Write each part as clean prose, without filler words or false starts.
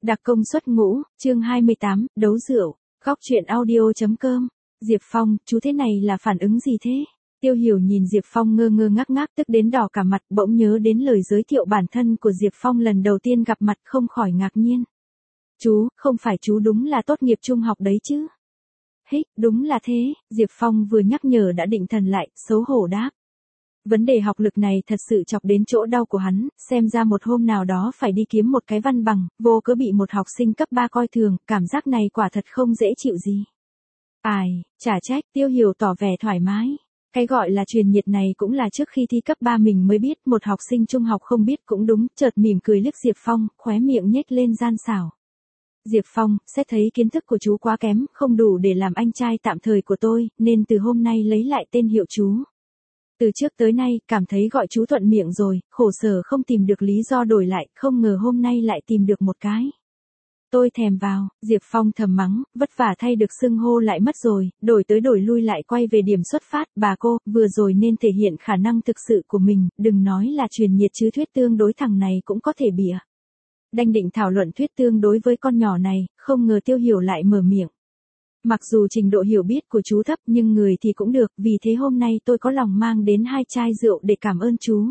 Đặc công suất ngũ, chương 28, đấu rượu, góc truyện audio.com. Diệp Phong, chú thế này là phản ứng gì thế? Tiêu Hiểu nhìn Diệp Phong ngơ ngơ ngác ngác tức đến đỏ cả mặt, bỗng nhớ đến lời giới thiệu bản thân của Diệp Phong lần đầu tiên gặp mặt không khỏi ngạc nhiên. Chú, không phải chú đúng là tốt nghiệp trung học đấy chứ? Hích, đúng là thế, Diệp Phong vừa nhắc nhở đã định thần lại, xấu hổ đáp. Vấn đề học lực này thật sự chọc đến chỗ đau của hắn, xem ra một hôm nào đó phải đi kiếm một cái văn bằng, vô cớ bị một học sinh cấp 3 coi thường, cảm giác này quả thật không dễ chịu gì. Ai, chả trách, Tiêu Hiểu tỏ vẻ thoải mái. Cái gọi là truyền nhiệt này cũng là trước khi thi cấp 3 mình mới biết, một học sinh trung học không biết cũng đúng, chợt mỉm cười liếc Diệp Phong, khóe miệng nhếch lên gian xảo. Diệp Phong, sẽ thấy kiến thức của chú quá kém, không đủ để làm anh trai tạm thời của tôi, nên từ hôm nay lấy lại tên hiệu chú. Từ trước tới nay, cảm thấy gọi chú thuận miệng rồi, khổ sở không tìm được lý do đổi lại, không ngờ hôm nay lại tìm được một cái. Tôi thèm vào, Diệp Phong thầm mắng, vất vả thay được xưng hô lại mất rồi, đổi tới đổi lui lại quay về điểm xuất phát, bà cô, vừa rồi nên thể hiện khả năng thực sự của mình, đừng nói là truyền nhiệt chứ thuyết tương đối thằng này cũng có thể bịa. Đanh định thảo luận thuyết tương đối với con nhỏ này, không ngờ Tiêu Hiểu lại mở miệng. Mặc dù trình độ hiểu biết của chú thấp nhưng người thì cũng được, vì thế hôm nay tôi có lòng mang đến 2 chai rượu để cảm ơn chú.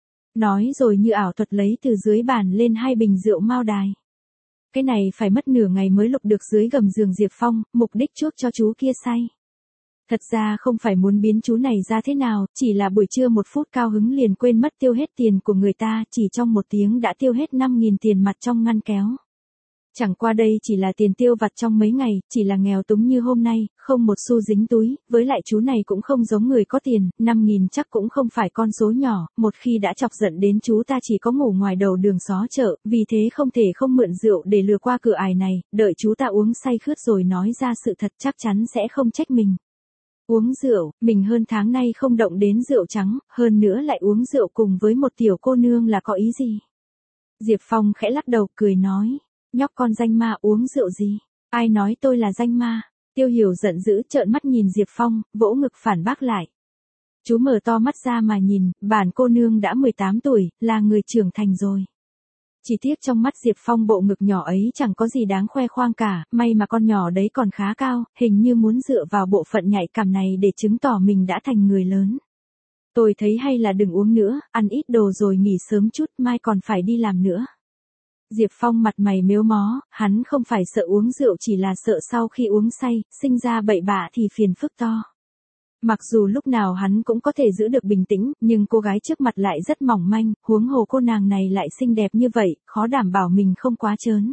Nói rồi như ảo thuật lấy từ dưới bàn lên 2 bình rượu Mao Đài. Cái này phải mất nửa ngày mới lục được dưới gầm giường Diệp Phong, mục đích chuốc cho chú kia say. Thật ra không phải muốn biến chú này ra thế nào, chỉ là buổi trưa 1 phút cao hứng liền quên mất tiêu hết tiền của người ta, chỉ trong 1 tiếng đã tiêu hết 5.000 tiền mặt trong ngăn kéo. Chẳng qua đây chỉ là tiền tiêu vặt trong mấy ngày, chỉ là nghèo túng như hôm nay, không một xu dính túi, với lại chú này cũng không giống người có tiền, 5.000 chắc cũng không phải con số nhỏ, một khi đã chọc giận đến chú ta chỉ có ngủ ngoài đầu đường xó chợ, vì thế không thể không mượn rượu để lừa qua cửa ải này, đợi chú ta uống say khướt rồi nói ra sự thật chắc chắn sẽ không trách mình. Uống rượu, mình hơn tháng nay không động đến rượu trắng, hơn nữa lại uống rượu cùng với một tiểu cô nương là có ý gì? Diệp Phong khẽ lắc đầu cười nói. Nhóc con danh ma uống rượu gì? Ai nói tôi là danh ma? Tiêu Hiểu giận dữ trợn mắt nhìn Diệp Phong, vỗ ngực phản bác lại. Chú mở to mắt ra mà nhìn, bản cô nương đã 18 tuổi, là người trưởng thành rồi. Chỉ tiếc trong mắt Diệp Phong bộ ngực nhỏ ấy chẳng có gì đáng khoe khoang cả, may mà con nhỏ đấy còn khá cao, hình như muốn dựa vào bộ phận nhạy cảm này để chứng tỏ mình đã thành người lớn. Tôi thấy hay là đừng uống nữa, ăn ít đồ rồi nghỉ sớm chút, mai còn phải đi làm nữa. Diệp Phong mặt mày mếu mó, hắn không phải sợ uống rượu chỉ là sợ sau khi uống say, sinh ra bậy bạ thì phiền phức to. Mặc dù lúc nào hắn cũng có thể giữ được bình tĩnh, nhưng cô gái trước mặt lại rất mỏng manh, huống hồ cô nàng này lại xinh đẹp như vậy, khó đảm bảo mình không quá trớn.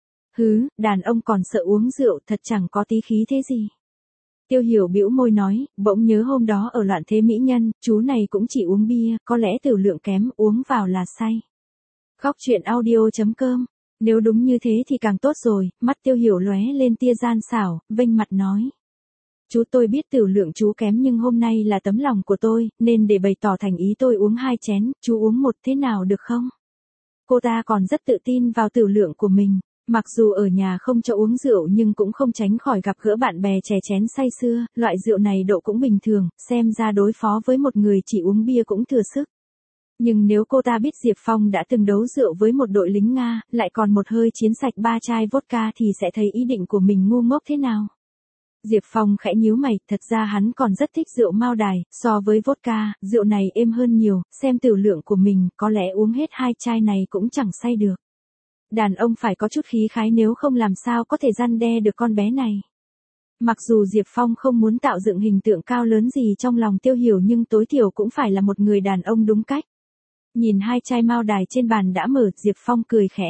Hứ, đàn ông còn sợ uống rượu thật chẳng có tí khí thế gì. Tiêu Hiểu bĩu môi nói, bỗng nhớ hôm đó ở loạn thế mỹ nhân, chú này cũng chỉ uống bia, có lẽ tiểu lượng kém, uống vào là say. Góc truyện audio.com. Nếu đúng như thế thì càng tốt rồi, mắt Tiêu Hiểu lóe lên tia gian xảo, vênh mặt nói. Chú tôi biết tiểu lượng chú kém nhưng hôm nay là tấm lòng của tôi, nên để bày tỏ thành ý tôi uống 2 chén, chú uống 1 thế nào được không? Cô ta còn rất tự tin vào tiểu lượng của mình, mặc dù ở nhà không cho uống rượu nhưng cũng không tránh khỏi gặp gỡ bạn bè chè chén say sưa, loại rượu này độ cũng bình thường, xem ra đối phó với một người chỉ uống bia cũng thừa sức. Nhưng nếu cô ta biết Diệp Phong đã từng đấu rượu với một đội lính Nga, lại còn một hơi chiến sạch 3 chai vodka thì sẽ thấy ý định của mình ngu ngốc thế nào. Diệp Phong khẽ nhíu mày, thật ra hắn còn rất thích rượu Mao Đài, so với vodka, rượu này êm hơn nhiều, xem tiểu lượng của mình, có lẽ uống hết 2 chai này cũng chẳng say được. Đàn ông phải có chút khí khái nếu không làm sao có thể răn đe được con bé này. Mặc dù Diệp Phong không muốn tạo dựng hình tượng cao lớn gì trong lòng Tiêu Hiểu nhưng tối thiểu cũng phải là một người đàn ông đúng cách. Nhìn 2 chai Mao Đài trên bàn đã mở, Diệp Phong cười khẽ.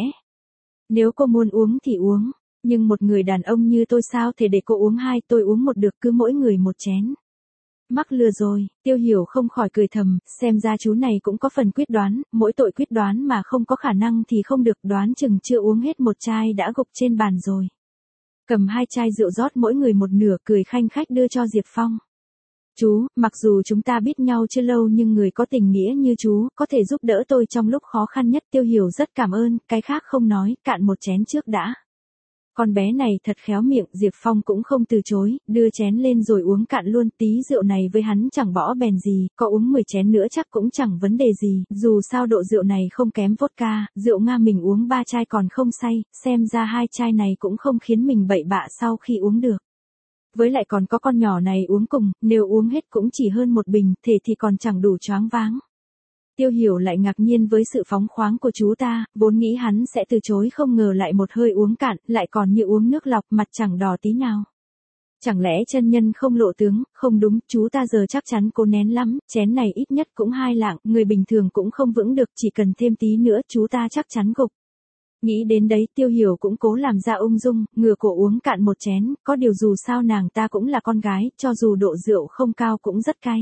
Nếu cô muốn uống thì uống, nhưng một người đàn ông như tôi sao thể để cô uống 2, tôi uống 1 được, cứ mỗi người 1 chén. Mắc lừa rồi, Tiêu Hiểu không khỏi cười thầm, xem ra chú này cũng có phần quyết đoán, mỗi tội quyết đoán mà không có khả năng thì không được, đoán chừng chưa uống hết 1 chai đã gục trên bàn rồi. Cầm 2 chai rượu rót mỗi người 1 nửa, cười khanh khách đưa cho Diệp Phong. Chú, mặc dù chúng ta biết nhau chưa lâu nhưng người có tình nghĩa như chú, có thể giúp đỡ tôi trong lúc khó khăn nhất. Tiêu Hiểu rất cảm ơn, cái khác không nói, cạn 1 chén trước đã. Con bé này thật khéo miệng, Diệp Phong cũng không từ chối, đưa chén lên rồi uống cạn luôn, tí rượu này với hắn chẳng bỏ bèn gì, có uống 10 chén nữa chắc cũng chẳng vấn đề gì, dù sao độ rượu này không kém vodka, rượu Nga mình uống 3 chai còn không say, xem ra 2 chai này cũng không khiến mình bậy bạ sau khi uống được. Với lại còn có con nhỏ này uống cùng, nếu uống hết cũng chỉ hơn một bình, thế thì còn chẳng đủ choáng váng. Tiêu Hiểu lại ngạc nhiên với sự phóng khoáng của chú ta, vốn nghĩ hắn sẽ từ chối không ngờ lại một hơi uống cạn, lại còn như uống nước lọc mặt chẳng đỏ tí nào. Chẳng lẽ chân nhân không lộ tướng, không đúng, chú ta giờ chắc chắn cố nén lắm, chén này ít nhất cũng 2 lạng, người bình thường cũng không vững được, chỉ cần thêm tí nữa chú ta chắc chắn gục. Nghĩ đến đấy Tiêu Hiểu cũng cố làm ra ung dung, ngửa cổ uống cạn một chén, có điều dù sao nàng ta cũng là con gái, cho dù độ rượu không cao cũng rất cay.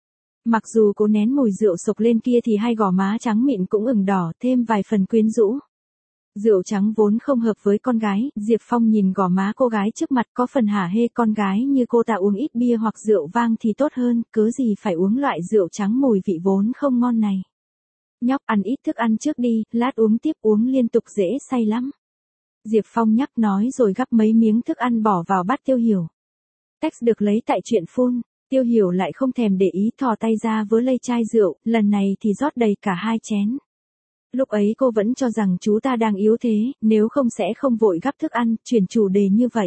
Mặc dù cố nén mùi rượu sộc lên kia thì hai gò má trắng mịn cũng ửng đỏ, thêm vài phần quyến rũ. Rượu trắng vốn không hợp với con gái, Diệp Phong nhìn gò má cô gái trước mặt có phần hả hê, con gái như cô ta uống ít bia hoặc rượu vang thì tốt hơn, cớ gì phải uống loại rượu trắng mùi vị vốn không ngon này. Nhóc ăn ít thức ăn trước đi, lát uống tiếp, uống liên tục dễ say lắm. Diệp Phong nhắc nói rồi gắp mấy miếng thức ăn bỏ vào bát Tiêu Hiểu. Text được lấy tại truyện phun. Tiêu Hiểu lại không thèm để ý, thò tay ra vớ lấy chai rượu, lần này thì rót đầy cả 2 chén. Lúc ấy cô vẫn cho rằng chú ta đang yếu thế, nếu không sẽ không vội gắp thức ăn, chuyển chủ đề như vậy.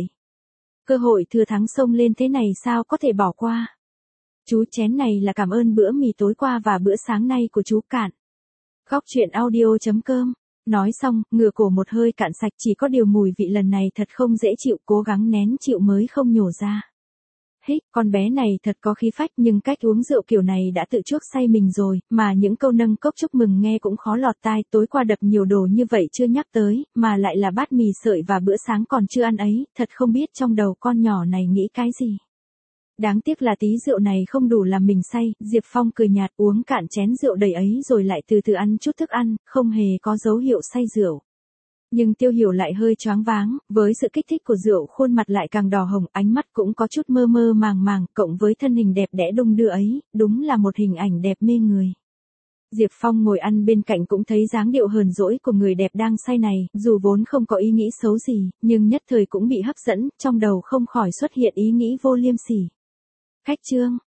Cơ hội thừa thắng xông lên thế này sao có thể bỏ qua. Chú, chén này là cảm ơn bữa mì tối qua và bữa sáng nay của chú cạn. Góc truyện audio.com. Nói xong, ngửa cổ một hơi cạn sạch, chỉ có điều mùi vị lần này thật không dễ chịu, cố gắng nén chịu mới không nhổ ra. Hích, con bé này thật có khí phách, nhưng cách uống rượu kiểu này đã tự chuốc say mình rồi, mà những câu nâng cốc chúc mừng nghe cũng khó lọt tai, tối qua đập nhiều đồ như vậy chưa nhắc tới, mà lại là bát mì sợi và bữa sáng còn chưa ăn ấy, thật không biết trong đầu con nhỏ này nghĩ cái gì. Đáng tiếc là tí rượu này không đủ làm mình say, Diệp Phong cười nhạt uống cạn chén rượu đầy ấy rồi lại từ từ ăn chút thức ăn, không hề có dấu hiệu say rượu. Nhưng Tiêu Hiểu lại hơi choáng váng, với sự kích thích của rượu khuôn mặt lại càng đỏ hồng, ánh mắt cũng có chút mơ mơ màng màng, cộng với thân hình đẹp đẽ đung đưa ấy, đúng là một hình ảnh đẹp mê người. Diệp Phong ngồi ăn bên cạnh cũng thấy dáng điệu hờn dỗi của người đẹp đang say này, dù vốn không có ý nghĩ xấu gì, nhưng nhất thời cũng bị hấp dẫn, trong đầu không khỏi xuất hiện ý nghĩ vô liêm sỉ. Khách trương.